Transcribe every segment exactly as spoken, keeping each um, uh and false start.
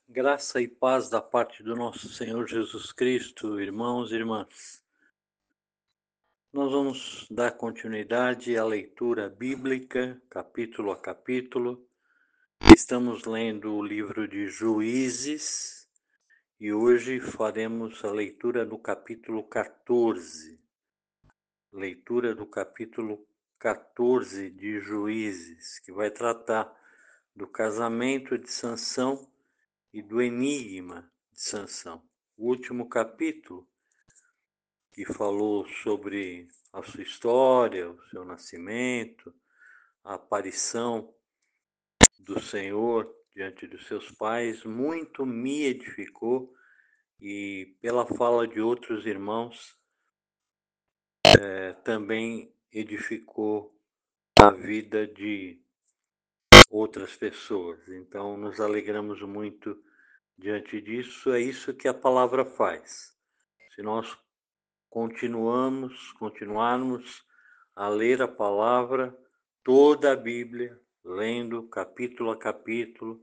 Graça e paz da parte do nosso Senhor Jesus Cristo, irmãos e irmãs. Nós vamos dar continuidade à leitura bíblica, capítulo a capítulo. Estamos lendo o livro de Juízes e hoje faremos a leitura do capítulo quatorze. Leitura do capítulo quatorze de Juízes, que vai tratar do casamento de Sansão e do enigma de Sansão. O último capítulo, que falou sobre a sua história, o seu nascimento, a aparição do Senhor diante dos seus pais, muito me edificou e pela fala de outros irmãos é, também edificou a vida de outras pessoas. Então nos alegramos muito diante disso. É isso que a palavra faz. Se nós continuamos, continuarmos a ler a palavra, toda a Bíblia, lendo capítulo a capítulo.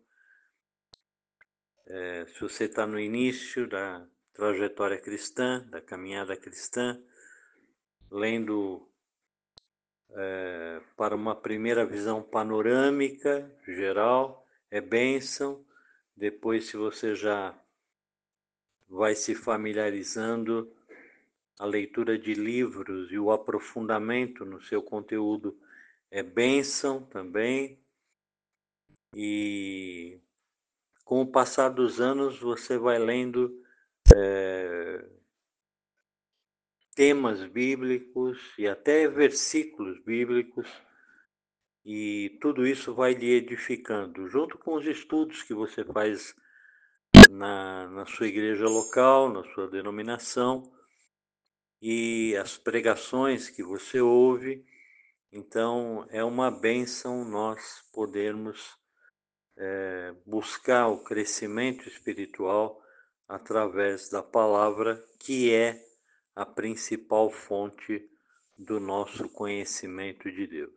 É, se você está no início da trajetória cristã, da caminhada cristã, lendo é, para uma primeira visão panorâmica, geral, é bênção. Depois, se você já vai se familiarizando, a leitura de livros e o aprofundamento no seu conteúdo é bênção também. E com o passar dos anos você vai lendo é, temas bíblicos e até versículos bíblicos, e tudo isso vai lhe edificando, junto com os estudos que você faz na, na sua igreja local, na sua denominação, e as pregações que você ouve. Então é uma bênção nós podermos é, buscar o crescimento espiritual através da palavra, que é a principal fonte do nosso conhecimento de Deus.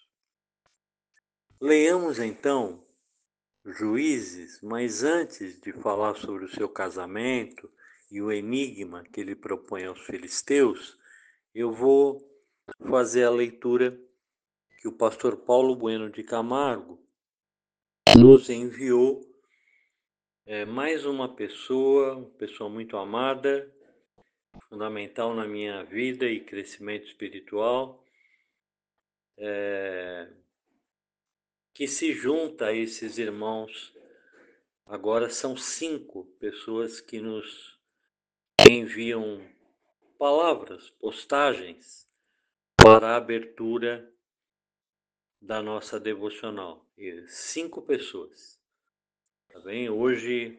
Leiamos então Juízes, mas antes de falar sobre o seu casamento e o enigma que ele propõe aos filisteus, eu vou fazer a leitura que o pastor Paulo Bueno de Camargo nos enviou. É mais uma pessoa, uma pessoa muito amada, fundamental na minha vida e crescimento espiritual, é, que se junta a esses irmãos. Agora são cinco pessoas que nos enviam palavras, postagens para a abertura da nossa devocional. E cinco pessoas. Tá bem? Hoje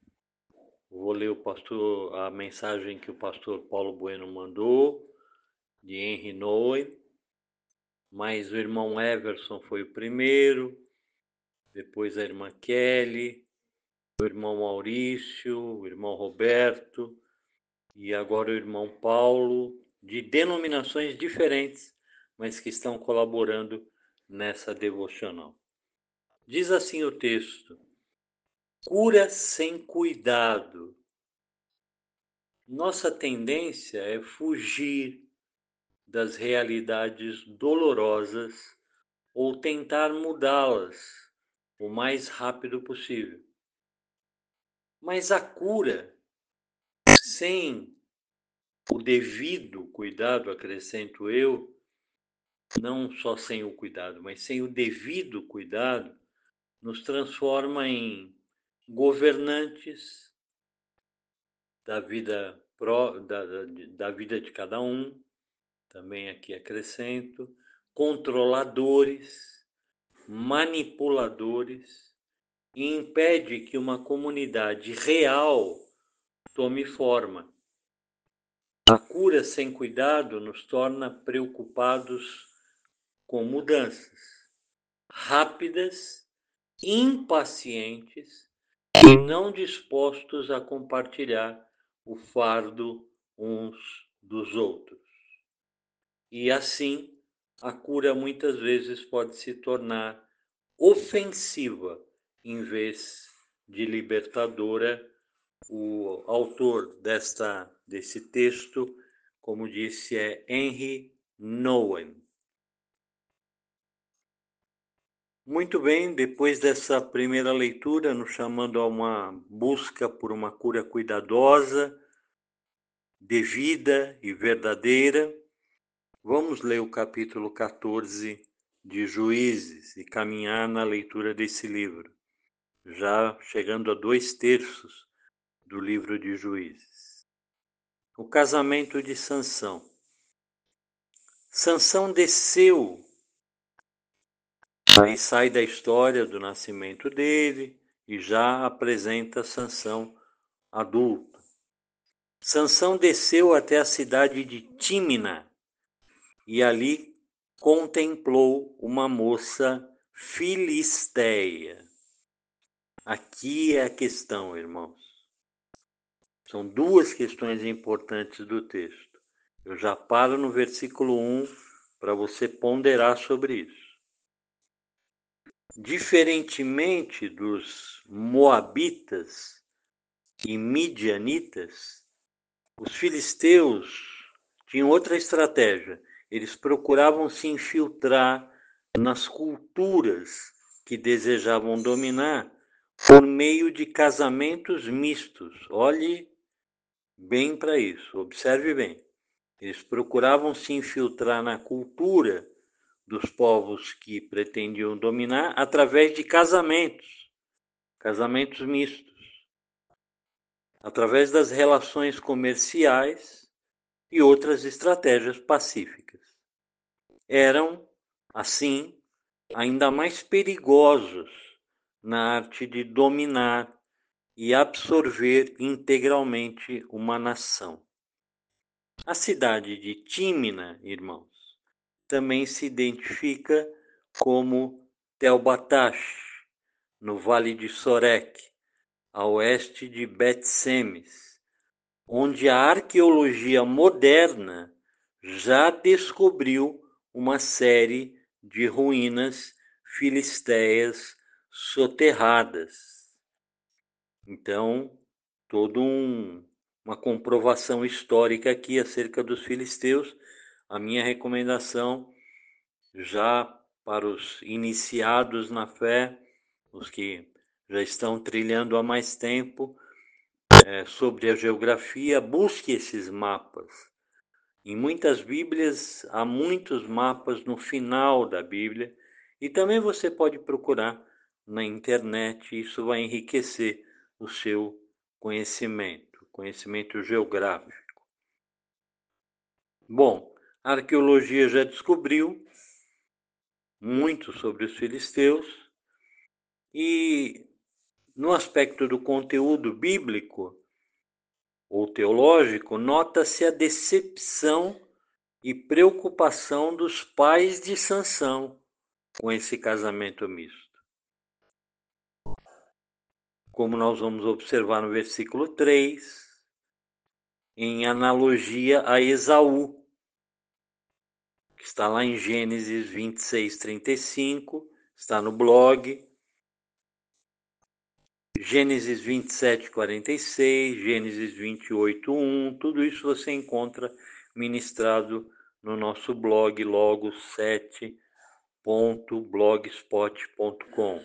vou ler o pastor, a mensagem que o pastor Paulo Bueno mandou, de Henry Noe, mas o irmão Everson foi o primeiro, depois a irmã Kelly, o irmão Maurício, o irmão Roberto e agora o irmão Paulo, de denominações diferentes, mas que estão colaborando nessa devocional. Diz assim o texto: cura sem cuidado. Nossa tendência é fugir das realidades dolorosas ou tentar mudá-las o mais rápido possível. Mas a cura, sem o devido cuidado, acrescento eu, não só sem o cuidado, mas sem o devido cuidado, nos transforma em governantes da vida, pró, da, da, da vida de cada um, também aqui acrescento, controladores, manipuladores, e impede que uma comunidade real tome forma. A cura sem cuidado nos torna preocupados com mudanças rápidas, impacientes e não dispostos a compartilhar o fardo uns dos outros. E assim, a cura muitas vezes pode se tornar ofensiva em vez de libertadora. O autor desta, desse texto, como disse, é Henry Nouwen. Muito bem, depois dessa primeira leitura, nos chamando a uma busca por uma cura cuidadosa, devida e verdadeira, vamos ler o capítulo quatorze de Juízes e caminhar na leitura desse livro, já chegando a dois terços do livro de Juízes. O casamento de Sansão. Sansão desceu, aí sai da história do nascimento dele e já apresenta Sansão adulto. Sansão desceu até a cidade de Tímina e ali contemplou uma moça filisteia. Aqui é a questão, irmãos. São duas questões importantes do texto. Eu já paro no versículo um para você ponderar sobre isso. Diferentemente dos moabitas e midianitas, os filisteus tinham outra estratégia. Eles procuravam se infiltrar nas culturas que desejavam dominar por meio de casamentos mistos. Olhe bem para isso, observe bem. Eles procuravam se infiltrar na cultura dos povos que pretendiam dominar através de casamentos, casamentos mistos, através das relações comerciais e outras estratégias pacíficas. Eram, assim, ainda mais perigosos na arte de dominar e absorver integralmente uma nação. A cidade de Tímina, irmãos, também se identifica como Tel-Batash, no Vale de Sorek, a oeste de Bet-Semes, onde a arqueologia moderna já descobriu uma série de ruínas filisteias soterradas. Então, toda um, uma comprovação histórica aqui acerca dos filisteus. A minha recomendação, já para os iniciados na fé, os que já estão trilhando há mais tempo, é, sobre a geografia, busque esses mapas. Em muitas Bíblias, há muitos mapas no final da Bíblia, e também você pode procurar na internet, isso vai enriquecer o seu conhecimento, conhecimento geográfico. Bom, a arqueologia já descobriu muito sobre os filisteus, e no aspecto do conteúdo bíblico ou teológico, nota-se a decepção e preocupação dos pais de Sansão com esse casamento misto. Como nós vamos observar no versículo três, em analogia a Esaú, que está lá em Gênesis vinte e seis, trinta e cinco, está no blog. Gênesis vinte e sete, quarenta e seis, Gênesis vinte e oito, um, tudo isso você encontra ministrado no nosso blog logos sete ponto blogspot ponto com.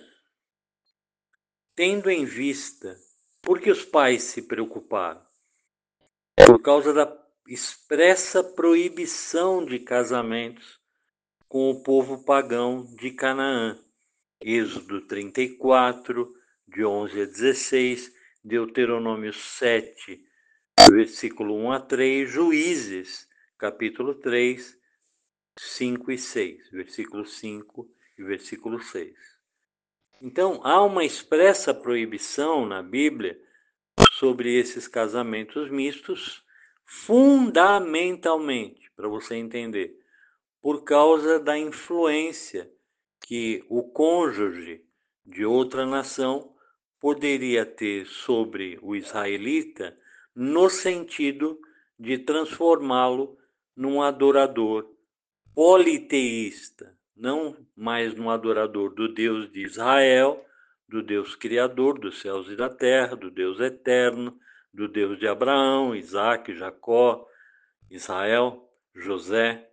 Tendo em vista, por que os pais se preocuparam? Por causa da expressa proibição de casamentos com o povo pagão de Canaã. Êxodo trinta e quatro, de onze a dezesseis, Deuteronômio sete, versículo um a três, Juízes, capítulo três, cinco e seis, versículo cinco e versículo seis. Então, há uma expressa proibição na Bíblia sobre esses casamentos mistos, fundamentalmente, para você entender, por causa da influência que o cônjuge de outra nação poderia ter sobre o israelita, no sentido de transformá-lo num adorador politeísta, não mais num adorador do Deus de Israel, do Deus Criador dos céus e da terra, do Deus eterno, do Deus de Abraão, Isaque, Jacó, Israel, José,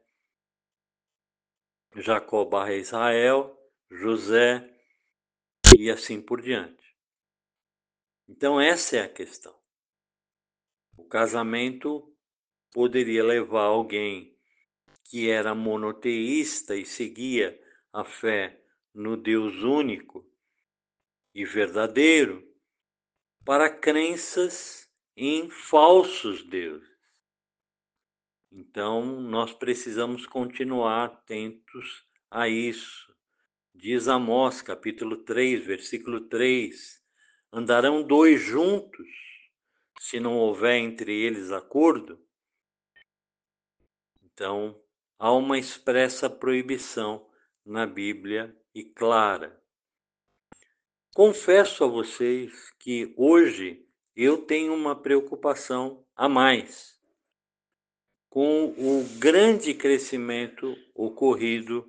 Jacó barra Israel, José e assim por diante. Então essa é a questão. O casamento poderia levar alguém que era monoteísta e seguia a fé no Deus único e verdadeiro para crenças em falsos deuses. Então, nós precisamos continuar atentos a isso. Diz Amós, capítulo três, versículo três, andarão dois juntos, se não houver entre eles acordo? Então, há uma expressa proibição na Bíblia e clara. Confesso a vocês que hoje eu tenho uma preocupação a mais com o grande crescimento ocorrido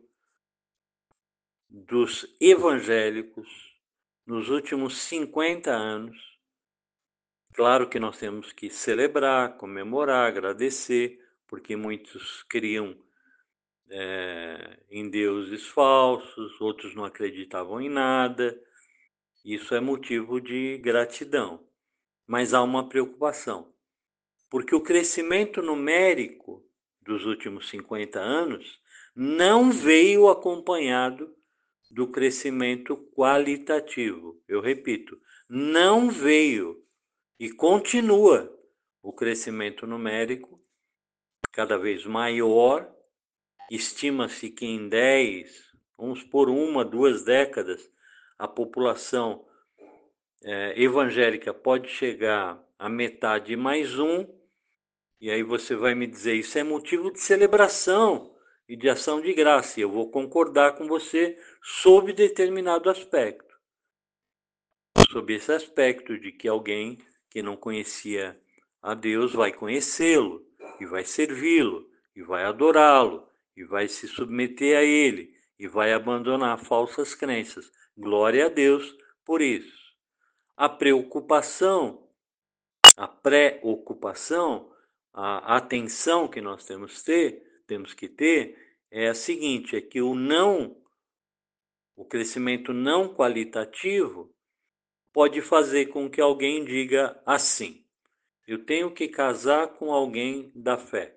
dos evangélicos nos últimos cinquenta anos. Claro que nós temos que celebrar, comemorar, agradecer, porque muitos criam é, em deuses falsos, outros não acreditavam em nada. Isso é motivo de gratidão. Mas há uma preocupação, porque o crescimento numérico dos últimos cinquenta anos não veio acompanhado do crescimento qualitativo. Eu repito, não veio e continua o crescimento numérico cada vez maior. Estima-se que em dez, vamos por uma, duas décadas, a população é, evangélica pode chegar a metade mais um, e aí você vai me dizer, isso é motivo de celebração e de ação de graça, e eu vou concordar com você sob determinado aspecto. Sob esse aspecto de que alguém que não conhecia a Deus vai conhecê-lo, e vai servi-lo, e vai adorá-lo, e vai se submeter a ele, e vai abandonar falsas crenças. Glória a Deus por isso. A preocupação, a preocupação, a atenção que nós temos que ter, temos que ter é a seguinte, é que o não, o crescimento não qualitativo pode fazer com que alguém diga assim, eu tenho que casar com alguém da fé.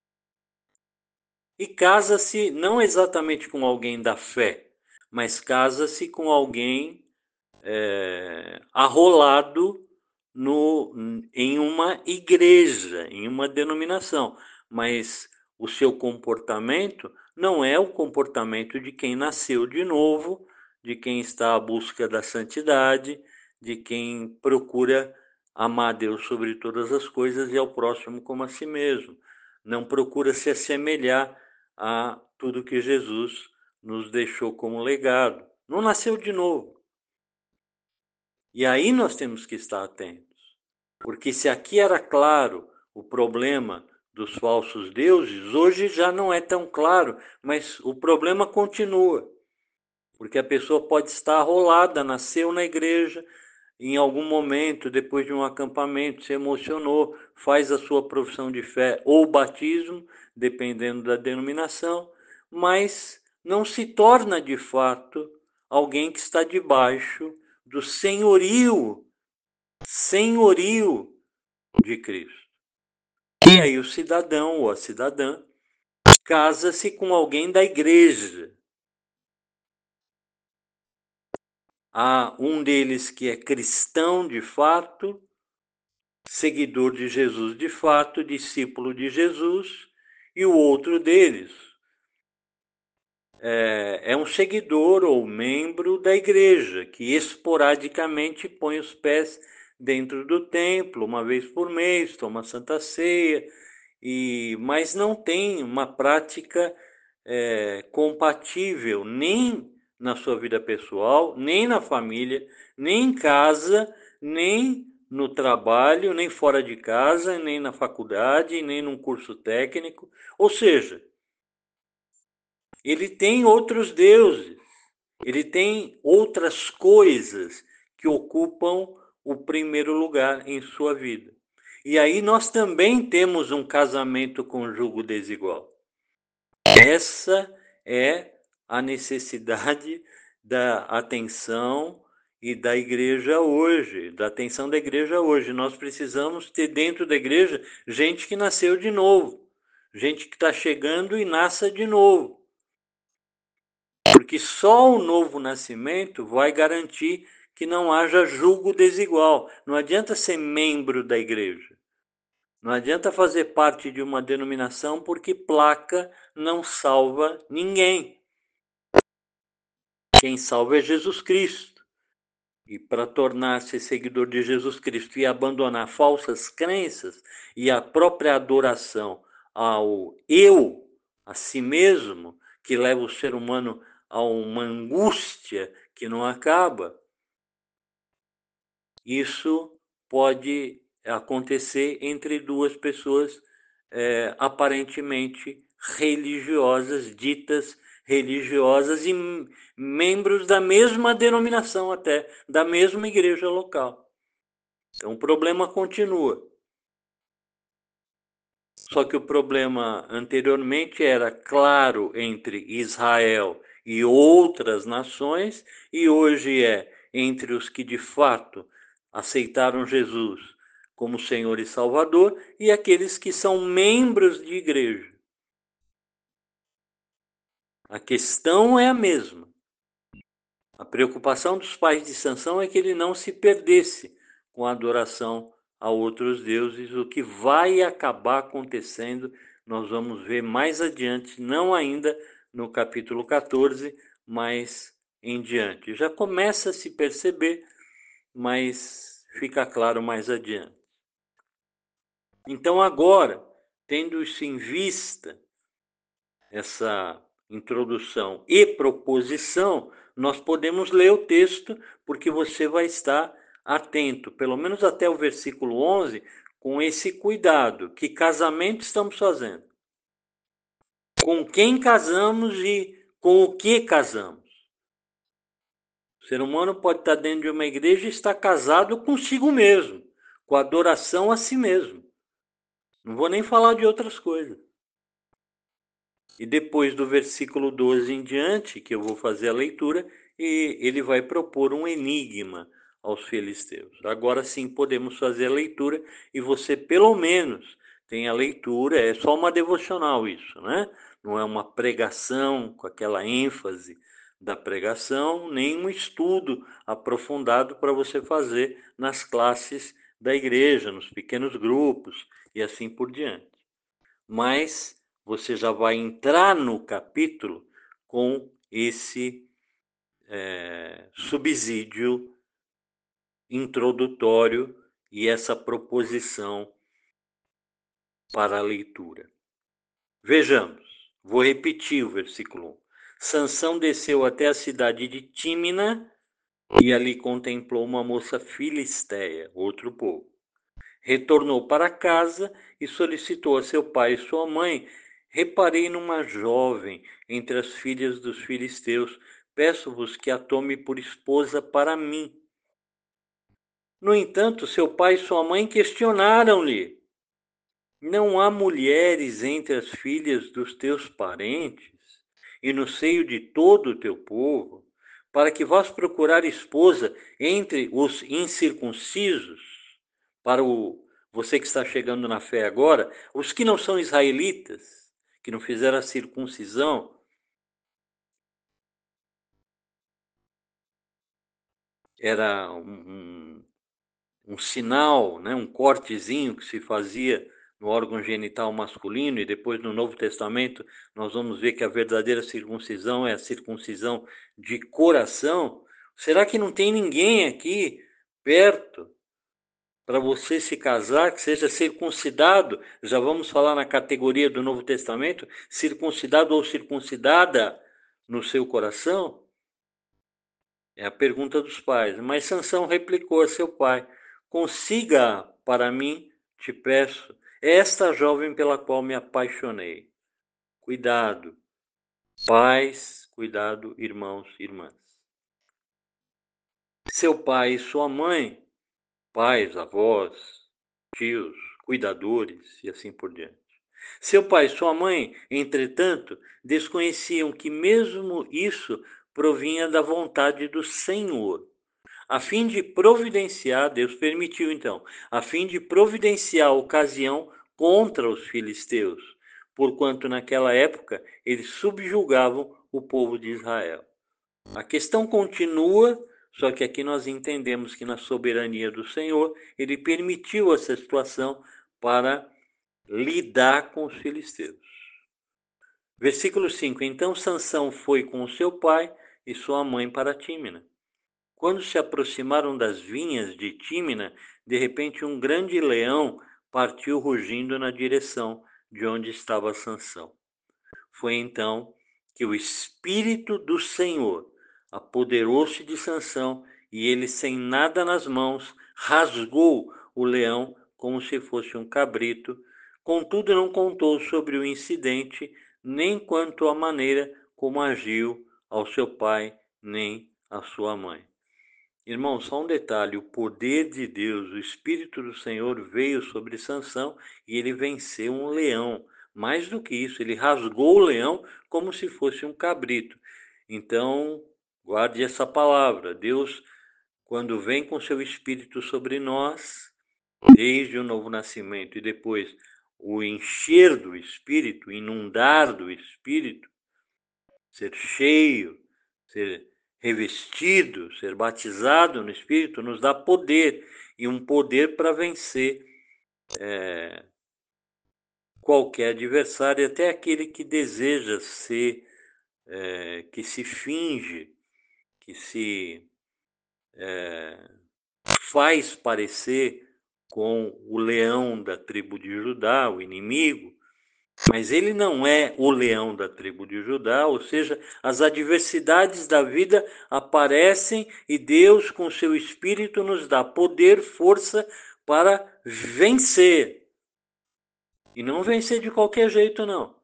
E casa-se não exatamente com alguém da fé, mas casa-se com alguém é, arrolado no, em uma igreja, em uma denominação. Mas o seu comportamento não é o comportamento de quem nasceu de novo, de quem está à busca da santidade, de quem procura amar a Deus sobre todas as coisas e ao próximo como a si mesmo. Não procura se assemelhar a tudo que Jesus nos deixou como legado. Não nasceu de novo. E aí nós temos que estar atentos. Porque se aqui era claro o problema dos falsos deuses, hoje já não é tão claro, mas o problema continua. Porque a pessoa pode estar arrolada, nasceu na igreja, em algum momento, depois de um acampamento, se emocionou, faz a sua profissão de fé ou batismo, dependendo da denominação, mas não se torna de fato alguém que está debaixo do senhorio, senhorio de Cristo. E aí o cidadão ou a cidadã casa-se com alguém da igreja. Há um deles que é cristão de fato, seguidor de Jesus de fato, discípulo de Jesus, e o outro deles é, é um seguidor ou membro da igreja, que esporadicamente põe os pés dentro do templo, uma vez por mês, toma Santa Ceia, e, mas não tem uma prática é, compatível nem na sua vida pessoal, nem na família, nem em casa, nem no trabalho, nem fora de casa, nem na faculdade, nem num curso técnico. Ou seja, ele tem outros deuses. Ele tem outras coisas que ocupam o primeiro lugar em sua vida. E aí nós também temos um casamento com jugo desigual. Essa é a necessidade da atenção e da igreja hoje, da atenção da igreja hoje. Nós precisamos ter dentro da igreja gente que nasceu de novo, gente que está chegando e nasça de novo. Porque só o novo nascimento vai garantir que não haja jugo desigual. Não adianta ser membro da igreja. Não adianta fazer parte de uma denominação porque placa não salva ninguém. Quem salva é Jesus Cristo. E para tornar-se seguidor de Jesus Cristo e abandonar falsas crenças e a própria adoração ao eu, a si mesmo, que leva o ser humano a uma angústia que não acaba, isso pode acontecer entre duas pessoas é, aparentemente religiosas, ditas religiosas e membros da mesma denominação até, da mesma igreja local. Então o problema continua. Só que o problema anteriormente era claro entre Israel e outras nações, e hoje é entre os que de fato aceitaram Jesus como Senhor e Salvador e aqueles que são membros de igreja. A questão é a mesma. A preocupação dos pais de Sansão é que ele não se perdesse com a adoração a outros deuses, o que vai acabar acontecendo, nós vamos ver mais adiante, não ainda no capítulo quatorze, mas em diante. Já começa a se perceber, mas fica claro mais adiante. Então agora, tendo isso em vista, essa introdução e proposição, nós podemos ler o texto, porque você vai estar atento, pelo menos até o versículo onze, com esse cuidado. Que casamento estamos fazendo? Com quem casamos e com o que casamos? O ser humano pode estar dentro de uma igreja e estar casado consigo mesmo, com adoração a si mesmo. Não vou nem falar de outras coisas. E depois do versículo doze em diante, que eu vou fazer a leitura, e ele vai propor um enigma aos filisteus. Agora sim podemos fazer a leitura e você pelo menos tem a leitura, é só uma devocional isso, né? Não é uma pregação com aquela ênfase da pregação, nem um estudo aprofundado para você fazer nas classes da igreja, nos pequenos grupos e assim por diante. Mas você já vai entrar no capítulo com esse é, subsídio introdutório e essa proposição para a leitura. Vejamos, vou repetir o versículo um. Sansão desceu até a cidade de Tímina e ali contemplou uma moça filisteia, outro povo. Retornou para casa e solicitou a seu pai e sua mãe: reparei numa jovem entre as filhas dos filisteus, peço-vos que a tome por esposa para mim. No entanto, seu pai e sua mãe questionaram-lhe: não há mulheres entre as filhas dos teus parentes e no seio de todo o teu povo, para que vás procurar esposa entre os incircuncisos? Para o, você que está chegando na fé agora, os que não são israelitas, que não fizeram a circuncisão, era um, um, um sinal, né, um cortezinho que se fazia no órgão genital masculino, e depois no Novo Testamento nós vamos ver que a verdadeira circuncisão é a circuncisão de coração. Será que não tem ninguém aqui perto para você se casar que seja circuncidado? Já vamos falar na categoria do Novo Testamento, circuncidado ou circuncidada no seu coração? É a pergunta dos pais. Mas Sansão replicou a seu pai: consiga para mim, te peço, esta jovem pela qual me apaixonei. Cuidado, pais, cuidado, irmãos e irmãs. Seu pai e sua mãe, pais, avós, tios, cuidadores e assim por diante. Seu pai e sua mãe, entretanto, desconheciam que mesmo isso provinha da vontade do Senhor, a fim de providenciar, Deus permitiu então, a fim de providenciar a ocasião contra os filisteus, porquanto naquela época eles subjugavam o povo de Israel. A questão continua, só que aqui nós entendemos que na soberania do Senhor, ele permitiu essa situação para lidar com os filisteus. Versículo cinco. Então Sansão foi com o seu pai e sua mãe para Tímina. Quando se aproximaram das vinhas de Tímina, de repente um grande leão partiu rugindo na direção de onde estava Sansão. Foi então que o Espírito do Senhor apoderou-se de Sansão e ele, sem nada nas mãos, rasgou o leão como se fosse um cabrito. Contudo, não contou sobre o incidente, nem quanto à maneira como agiu ao seu pai, nem à sua mãe. Irmão, só um detalhe, o poder de Deus, o Espírito do Senhor veio sobre Sansão e ele venceu um leão. Mais do que isso, ele rasgou o leão como se fosse um cabrito. Então, guarde essa palavra. Deus, quando vem com seu Espírito sobre nós, desde o novo nascimento e depois o encher do Espírito, inundar do Espírito, ser cheio, ser revestido, ser batizado no Espírito, nos dá poder, e um poder para vencer é, qualquer adversário, até aquele que deseja ser, é, que se finge, que se é, faz parecer com o leão da tribo de Judá, o inimigo, mas ele não é o leão da tribo de Judá, ou seja, as adversidades da vida aparecem e Deus, com seu Espírito, nos dá poder, força para vencer. E não vencer de qualquer jeito, não.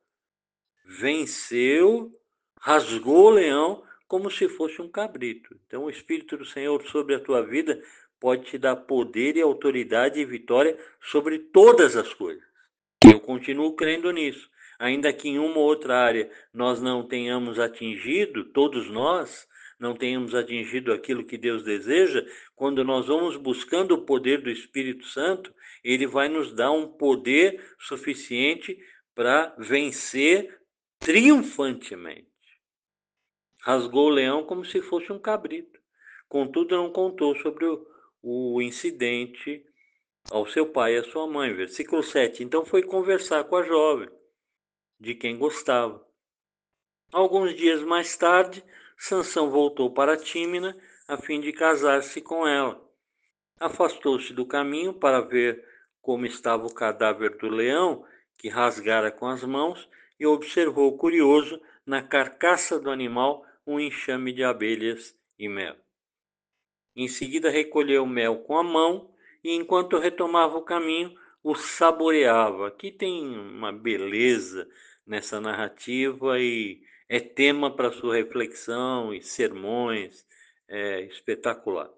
Venceu, rasgou o leão como se fosse um cabrito. Então, o Espírito do Senhor sobre a tua vida pode te dar poder e autoridade e vitória sobre todas as coisas. Eu continuo crendo nisso. Ainda que em uma ou outra área nós não tenhamos atingido, todos nós não tenhamos atingido aquilo que Deus deseja, quando nós vamos buscando o poder do Espírito Santo, ele vai nos dar um poder suficiente para vencer triunfantemente. Rasgou o leão como se fosse um cabrito. Contudo, não contou sobre o, o incidente ao seu pai e à sua mãe. Versículo sete. Então foi conversar com a jovem, de quem gostava. Alguns dias mais tarde, Sansão voltou para Tímina, a fim de casar-se com ela. Afastou-se do caminho para ver como estava o cadáver do leão, que rasgara com as mãos, e observou, curioso, na carcaça do animal um enxame de abelhas e mel. Em seguida recolheu o mel com a mão, e enquanto retomava o caminho, o saboreava. Aqui tem uma beleza nessa narrativa e é tema para sua reflexão e sermões, é espetacular.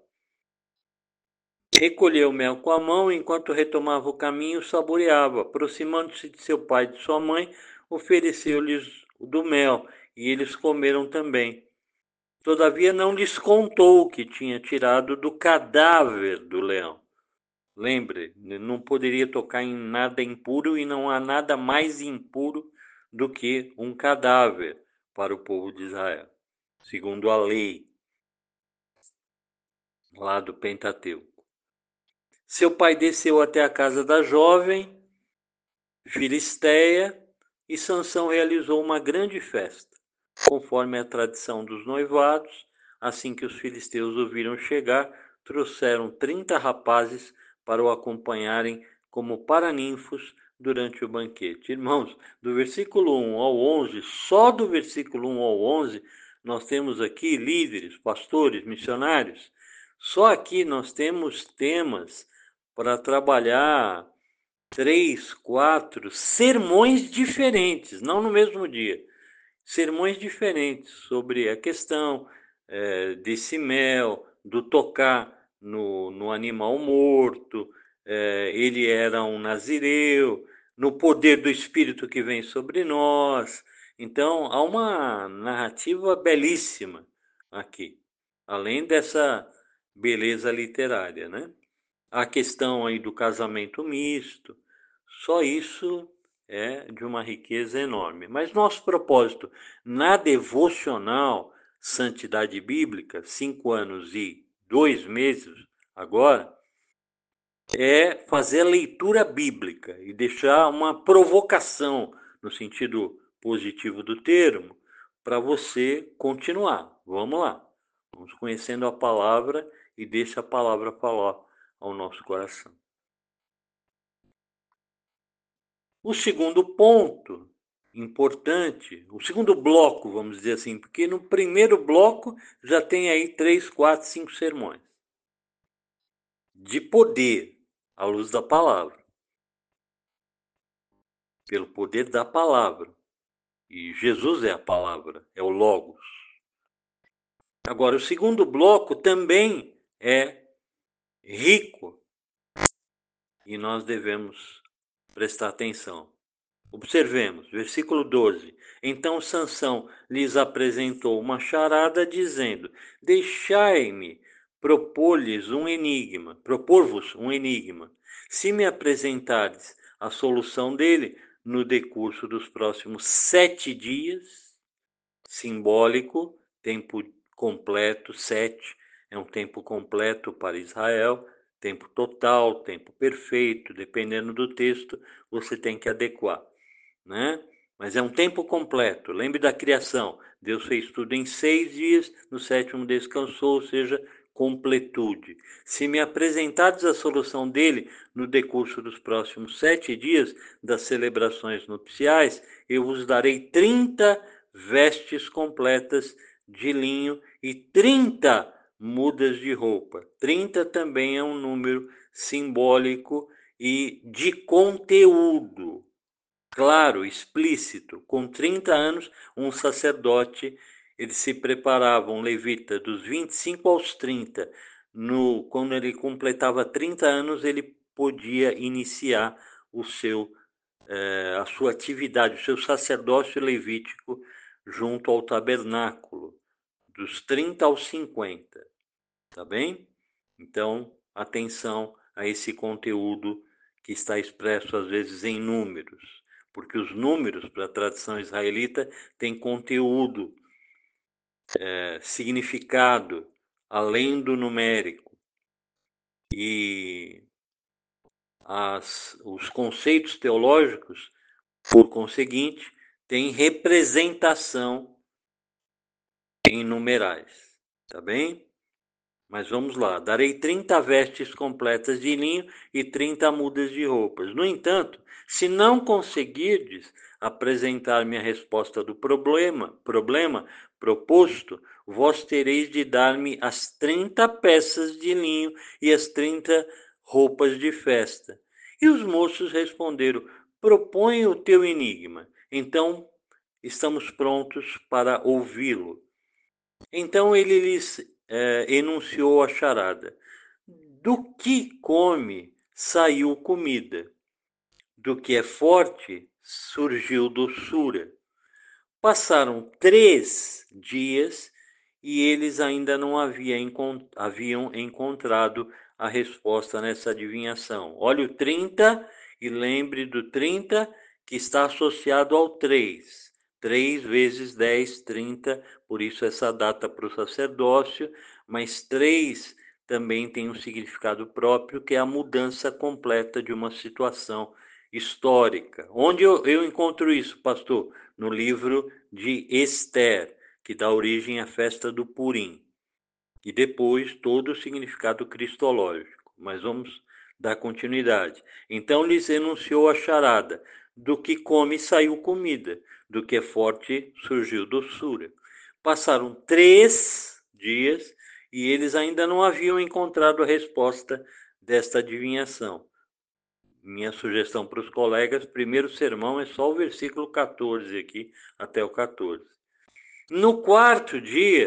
Recolheu o mel com a mão, enquanto retomava o caminho, saboreava. Aproximando-se de seu pai e de sua mãe, ofereceu-lhes do mel, e eles comeram também. Todavia não lhes contou que tinha tirado do cadáver do leão. Lembre, não poderia tocar em nada impuro e não há nada mais impuro do que um cadáver para o povo de Israel, segundo a lei lá do Pentateuco. Seu pai desceu até a casa da jovem filisteia e Sansão realizou uma grande festa, conforme a tradição dos noivados. Assim que os filisteus o viram chegar, trouxeram trinta rapazes para o acompanharem como paraninfos durante o banquete. Irmãos, do versículo um ao onze, só do versículo um ao onze, nós temos aqui líderes, pastores, missionários. Só aqui nós temos temas para trabalhar três, quatro sermões diferentes, não no mesmo dia. Sermões diferentes sobre a questão é, desse mel, do tocar no, no animal morto, é, ele era um nazireu, no poder do Espírito que vem sobre nós. Então, há uma narrativa belíssima aqui, além dessa beleza literária, né? A questão aí do casamento misto, só isso é de uma riqueza enorme. Mas nosso propósito na devocional Santidade Bíblica, cinco anos e dois meses agora, é fazer a leitura bíblica e deixar uma provocação, no sentido positivo do termo, para você continuar. Vamos lá. Vamos conhecendo a palavra e deixa a palavra falar ao nosso coração. O segundo ponto importante, o segundo bloco, vamos dizer assim, porque no primeiro bloco já tem aí três, quatro, cinco sermões de poder à luz da palavra, pelo poder da palavra. E Jesus é a palavra, é o Logos. Agora, o segundo bloco também é rico e nós devemos prestar atenção. Observemos, versículo doze. Então Sansão lhes apresentou uma charada, dizendo: Deixai-me propor-lhes um enigma, propor-vos um enigma. Se me apresentardes a solução dele no decurso dos próximos sete dias, simbólico, tempo completo, sete é um tempo completo para Israel, tempo total, tempo perfeito, dependendo do texto, você tem que adequar, né? Mas é um tempo completo. Lembre da criação. Deus fez tudo em seis dias, no sétimo descansou, ou seja, completude. Se me apresentardes a solução dele no decurso dos próximos sete dias das celebrações nupciais, eu vos darei trinta vestes completas de linho e trinta mudas de roupa. trinta também é um número simbólico e de conteúdo. Claro, explícito. Com trinta anos, um sacerdote, ele se preparava, um levita, dos vinte e cinco aos trinta. No, quando ele completava trinta anos, ele podia iniciar o seu, eh, a sua atividade, o seu sacerdócio levítico junto ao tabernáculo, dos trinta aos cinquenta. Tá bem? Então, atenção a esse conteúdo que está expresso às vezes em números, porque os números para a tradição israelita têm conteúdo, é, significado além do numérico, e as, os conceitos teológicos, por conseguinte, têm representação em numerais, tá bem? Mas vamos lá, darei trinta vestes completas de linho e trinta mudas de roupas. No entanto, se não conseguirdes apresentar-me a resposta do problema, problema proposto, vós tereis de dar-me as trinta peças de linho e as trinta roupas de festa. E os moços responderam: propõe o teu enigma. Então, estamos prontos para ouvi-lo. Então ele lhes é, enunciou a charada: do que come saiu comida, do que é forte surgiu doçura. Passaram três dias e eles ainda não havia encont- haviam encontrado a resposta nessa adivinhação. Olha o trinta e lembre do trinta que está associado ao três. três vezes dez, trinta, por isso essa data para o sacerdócio, mas três também tem um significado próprio, que é a mudança completa de uma situação histórica. Onde eu, eu encontro isso, pastor? No livro de Esther, que dá origem à festa do Purim, e depois todo o significado cristológico. Mas vamos dar continuidade. Então lhes enunciou a charada: do que come saiu comida, do que é forte surgiu doçura. Passaram três dias e eles ainda não haviam encontrado a resposta desta adivinhação. Minha sugestão para os colegas: primeiro sermão é só o versículo quatorze aqui, até o quatorze. No quarto dia,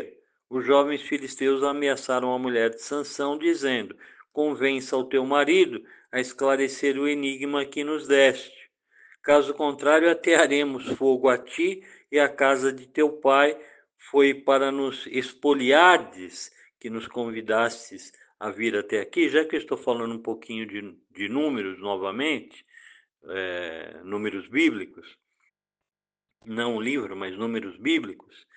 os jovens filisteus ameaçaram a mulher de Sansão, dizendo: convença o teu marido a esclarecer o enigma que nos deste. Caso contrário, atearemos fogo a ti e à casa de teu pai. Foi para nos expoliardes que nos convidastes a vir até aqui. Já que eu estou falando um pouquinho de, de números novamente, é, números bíblicos, não o livro, mas números bíblicos,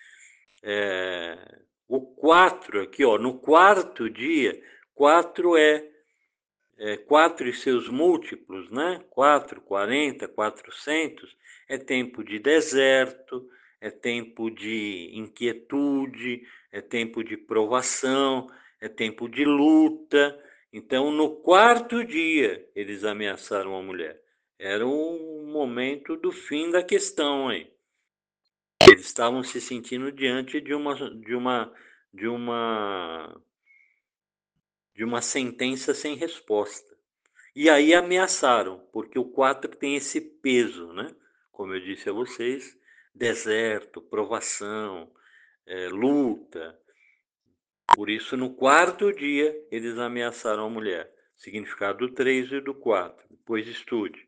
é, o quatro aqui, ó, no quarto dia, quatro é, é quatro e seus múltiplos, né? quatro, quarenta, quatrocentos, é tempo de deserto, é tempo de inquietude, é tempo de provação, é tempo de luta. Então, no quarto dia, eles ameaçaram a mulher. Era o momento do fim da questão aí. Eles estavam se sentindo diante de uma de uma de uma de uma sentença sem resposta. E aí ameaçaram, porque o quatro tem esse peso, né? Como eu disse a vocês, deserto, provação, é, luta. Por isso, no quarto dia, eles ameaçaram a mulher. Significado do três e do quatro. Depois estude.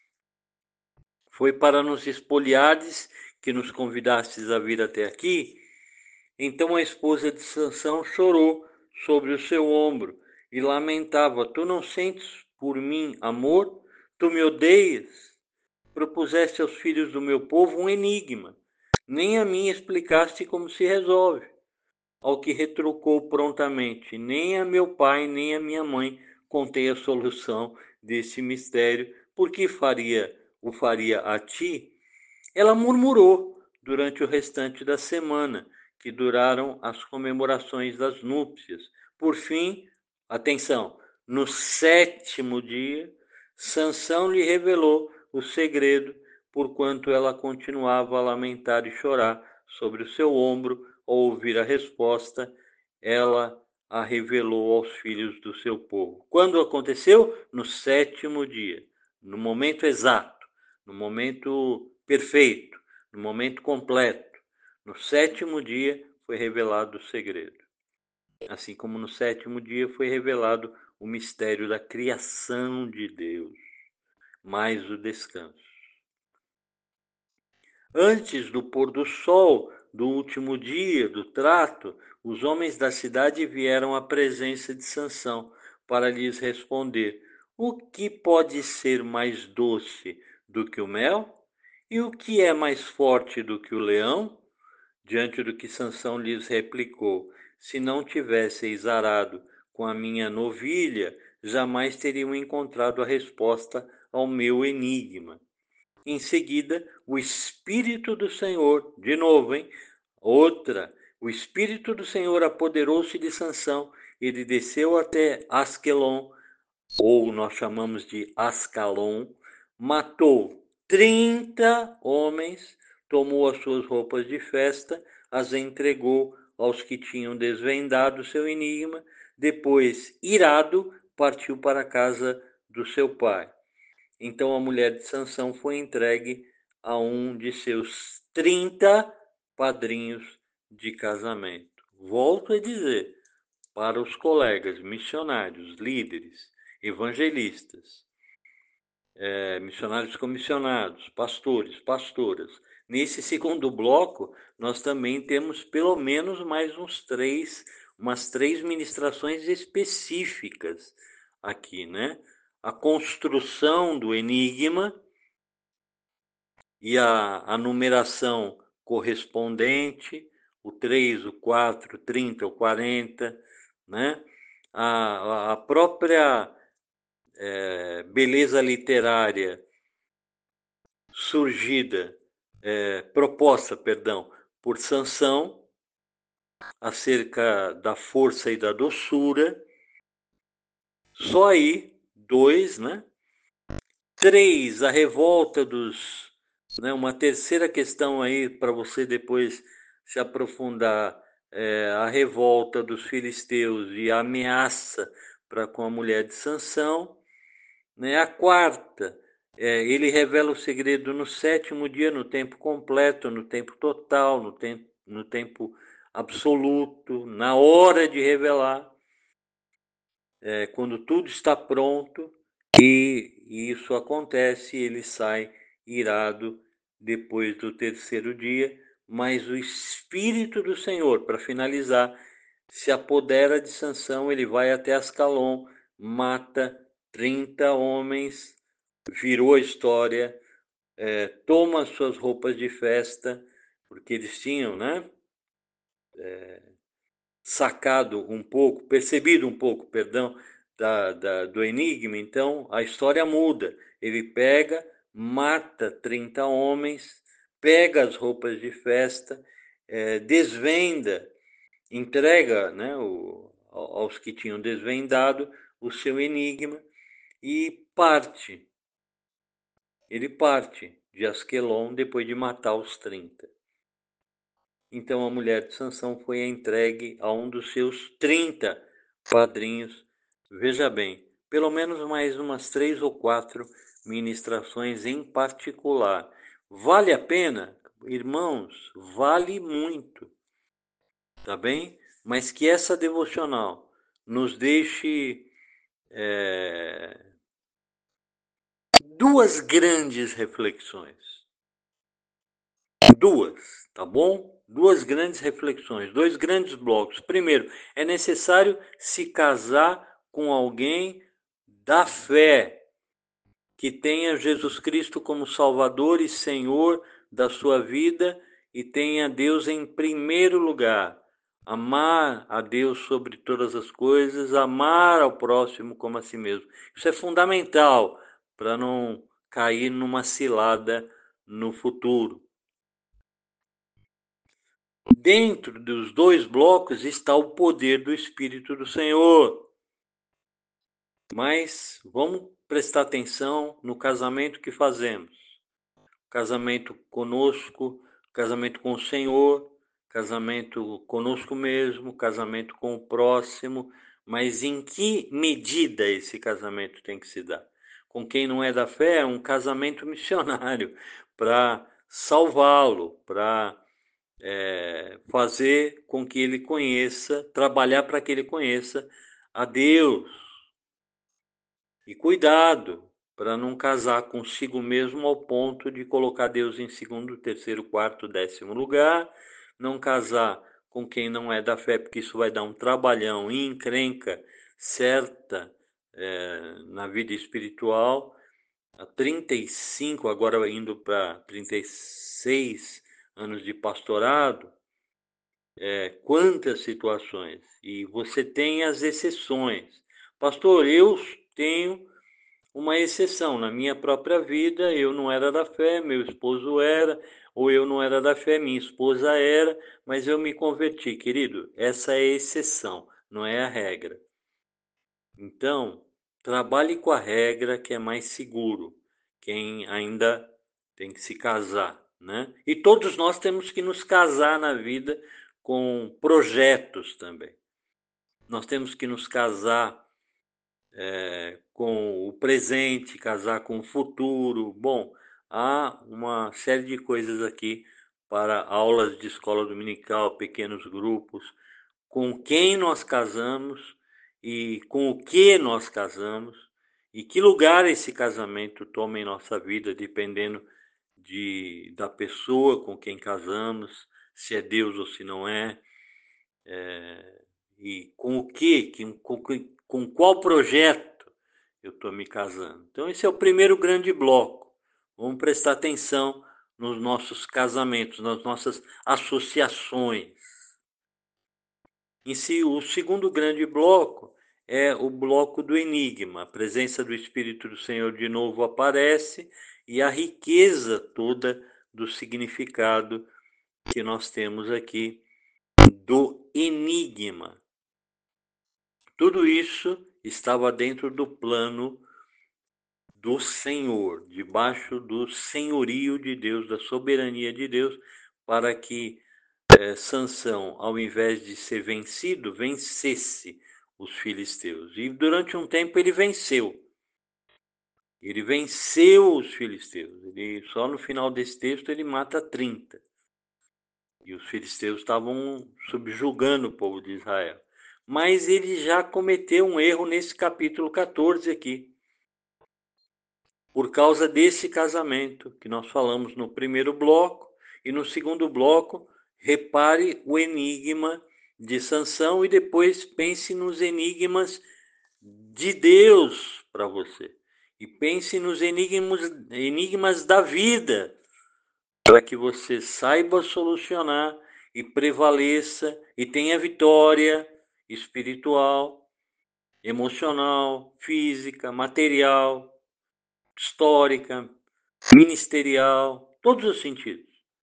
Foi para nos expoliares que nos convidastes a vir até aqui. Então a esposa de Sansão chorou sobre o seu ombro e lamentava: tu não sentes por mim amor? Tu me odeias? Propuseste aos filhos do meu povo um enigma. Nem a mim explicaste como se resolve. Ao que retrucou prontamente: nem a meu pai, nem a minha mãe contei a solução desse mistério. Por que faria o faria a ti? Ela murmurou durante o restante da semana, que duraram as comemorações das núpcias. Por fim, atenção, no sétimo dia, Sansão lhe revelou o segredo, porquanto ela continuava a lamentar e chorar sobre o seu ombro. Ao ouvir a resposta, ela a revelou aos filhos do seu povo. Quando aconteceu? No sétimo dia, no momento exato, no momento perfeito, no momento completo. No sétimo dia foi revelado o segredo. Assim como no sétimo dia foi revelado o mistério da criação de Deus, mais o descanso. Antes do pôr do sol do último dia do trato, os homens da cidade vieram à presença de Sansão para lhes responder: o que pode ser mais doce do que o mel? E o que é mais forte do que o leão? Diante do que Sansão lhes replicou: se não tivesseis arado com a minha novilha, jamais teriam encontrado a resposta ao meu enigma. Em seguida, o Espírito do Senhor, de novo, hein? Outra, o Espírito do Senhor apoderou-se de Sansão. Ele desceu até Asquelon, ou nós chamamos de Ascalon, matou trinta homens, tomou as suas roupas de festa, as entregou aos que tinham desvendado seu enigma. Depois, irado, partiu para a casa do seu pai. Então a mulher de Sansão foi entregue a um de seus trinta padrinhos de casamento. Volto a dizer, para os colegas missionários, líderes, evangelistas, é, missionários comissionados, pastores, pastoras. Nesse segundo bloco, nós também temos pelo menos mais uns três, umas três ministrações específicas aqui, né? A construção do enigma e a, a numeração correspondente, o três, o quatro, o trinta, o quarenta, né? A, a própria é, beleza literária surgida, é, proposta, perdão, por Sansão, acerca da força e da doçura. Só aí, dois, né? Três, a revolta dos... Né, uma terceira questão aí para você depois se aprofundar, é, a revolta dos filisteus e a ameaça para com a mulher de Sansão. Né? A quarta, é, ele revela o segredo no sétimo dia, no tempo completo, no tempo total, no tempo, no tempo absoluto, na hora de revelar, é, quando tudo está pronto, e isso acontece, ele sai irado depois do terceiro dia, mas o Espírito do Senhor, para finalizar, se apodera de Sansão, ele vai até Ascalon, mata trinta homens, virou a história, é, toma suas roupas de festa, porque eles tinham, né, é, sacado um pouco, percebido um pouco, perdão, da, da, do enigma. Então a história muda. Ele pega, mata trinta homens, pega as roupas de festa, é, desvenda, entrega, né, o, aos que tinham desvendado o seu enigma e parte. Ele parte de Asquelon depois de matar os trinta. Então a mulher de Sansão foi entregue a um dos seus trinta padrinhos. Veja bem, pelo menos mais umas três ou quatro ministrações em particular. Vale a pena? Irmãos, vale muito, tá bem? Mas que essa devocional nos deixe é, duas grandes reflexões. Duas, tá bom? Duas grandes reflexões, dois grandes blocos. Primeiro, é necessário se casar com alguém da fé, que tenha Jesus Cristo como Salvador e Senhor da sua vida e tenha Deus em primeiro lugar. Amar a Deus sobre todas as coisas, amar ao próximo como a si mesmo. Isso é fundamental para não cair numa cilada no futuro. Dentro dos dois blocos está o poder do Espírito do Senhor. Mas vamos prestar atenção no casamento que fazemos. Casamento conosco, casamento com o Senhor, casamento conosco mesmo, casamento com o próximo. Mas em que medida esse casamento tem que se dar? Com quem não é da fé, é um casamento missionário para salvá-lo, para É, fazer com que ele conheça, trabalhar para que ele conheça a Deus. E cuidado para não casar consigo mesmo ao ponto de colocar Deus em segundo, terceiro, quarto, décimo lugar. Não casar com quem não é da fé, porque isso vai dar um trabalhão e encrenca certa é, na vida espiritual. Há trinta e cinco, agora indo para trinta e seis anos de pastorado, é, quantas situações, e você tem as exceções. Pastor, eu tenho uma exceção na minha própria vida, eu não era da fé, meu esposo era, ou eu não era da fé, minha esposa era, mas eu me converti, querido. Essa é a exceção, não é a regra. Então, trabalhe com a regra, que é mais seguro. Quem ainda tem que se casar, né? E todos nós temos que nos casar na vida com projetos também. Nós temos que nos casar é, com o presente, casar com o futuro. Bom, há uma série de coisas aqui para aulas de escola dominical, pequenos grupos, com quem nós casamos e com o que nós casamos e que lugar esse casamento toma em nossa vida, dependendo de, da pessoa com quem casamos, se é Deus ou se não é, é e com o que, com, com qual projeto eu estou me casando. Então esse é o primeiro grande bloco. Vamos prestar atenção nos nossos casamentos, nas nossas associações. Em si, o segundo grande bloco é o bloco do enigma. A presença do Espírito do Senhor de novo aparece e a riqueza toda do significado que nós temos aqui do enigma. Tudo isso estava dentro do plano do Senhor, debaixo do senhorio de Deus, da soberania de Deus, para que é, Sansão, ao invés de ser vencido, vencesse os filisteus. E durante um tempo ele venceu. Ele venceu os filisteus. Ele, só no final desse texto ele mata trinta. E os filisteus estavam subjugando o povo de Israel. Mas ele já cometeu um erro nesse capítulo quatorze aqui, por causa desse casamento que nós falamos no primeiro bloco. E no segundo bloco, repare o enigma de Sansão e depois pense nos enigmas de Deus para você. E pense nos enigmas, enigmas da vida, para que você saiba solucionar e prevaleça e tenha vitória espiritual, emocional, física, material, histórica, ministerial, todos os sentidos.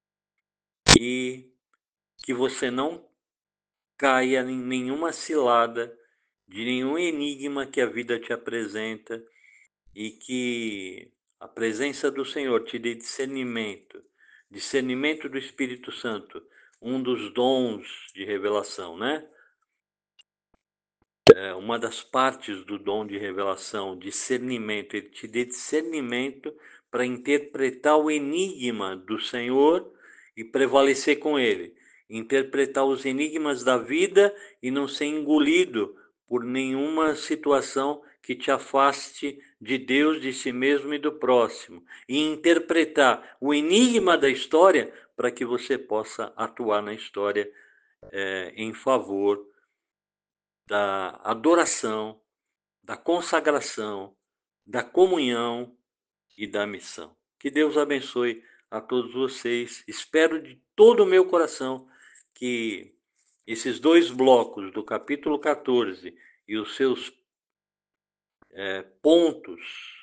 E que você não caia em nenhuma cilada de nenhum enigma que a vida te apresenta, e que a presença do Senhor te dê discernimento, discernimento do Espírito Santo, um dos dons de revelação, né? É uma das partes do dom de revelação, discernimento. Ele te dê discernimento para interpretar o enigma do Senhor e prevalecer com ele. Interpretar os enigmas da vida e não ser engolido por nenhuma situação que te afaste de Deus, de si mesmo e do próximo. E interpretar o enigma da história para que você possa atuar na história é, em favor da adoração, da consagração, da comunhão e da missão. Que Deus abençoe a todos vocês. Espero de todo o meu coração que esses dois blocos do capítulo quatorze e os seus é, pontos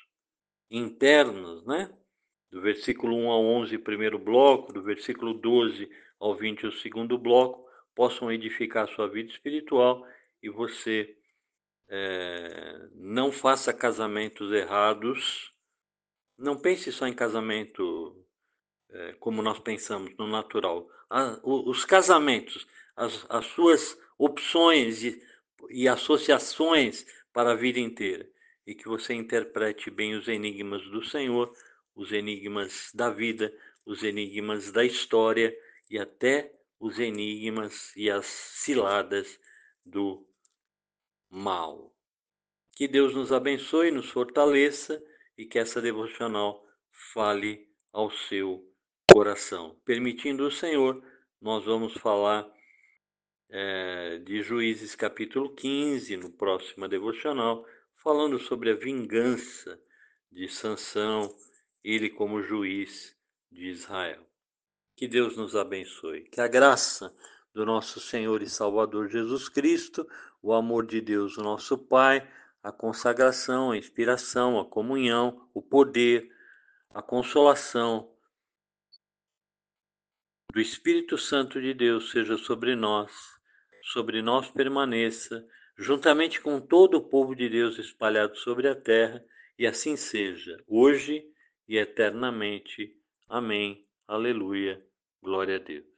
internos, né? Do versículo um ao onze, primeiro bloco, do versículo doze ao vinte, o segundo bloco, possam edificar a sua vida espiritual e você é, não faça casamentos errados. Não pense só em casamento é, como nós pensamos, no natural. Ah, os casamentos, as, as suas opções e, e associações para a vida inteira. E que você interprete bem os enigmas do Senhor, os enigmas da vida, os enigmas da história e até os enigmas e as ciladas do mal. Que Deus nos abençoe, nos fortaleça e que essa devocional fale ao seu coração. Permitindo o Senhor, nós vamos falar é, de Juízes capítulo quinze no próximo devocional, falando sobre a vingança de Sansão, ele como juiz de Israel. Que Deus nos abençoe. Que a graça do nosso Senhor e Salvador Jesus Cristo, o amor de Deus, o nosso Pai, a consagração, a inspiração, a comunhão, o poder, a consolação do Espírito Santo de Deus seja sobre nós, sobre nós permaneça, juntamente com todo o povo de Deus espalhado sobre a terra, e assim seja, hoje e eternamente. Amém. Aleluia. Glória a Deus.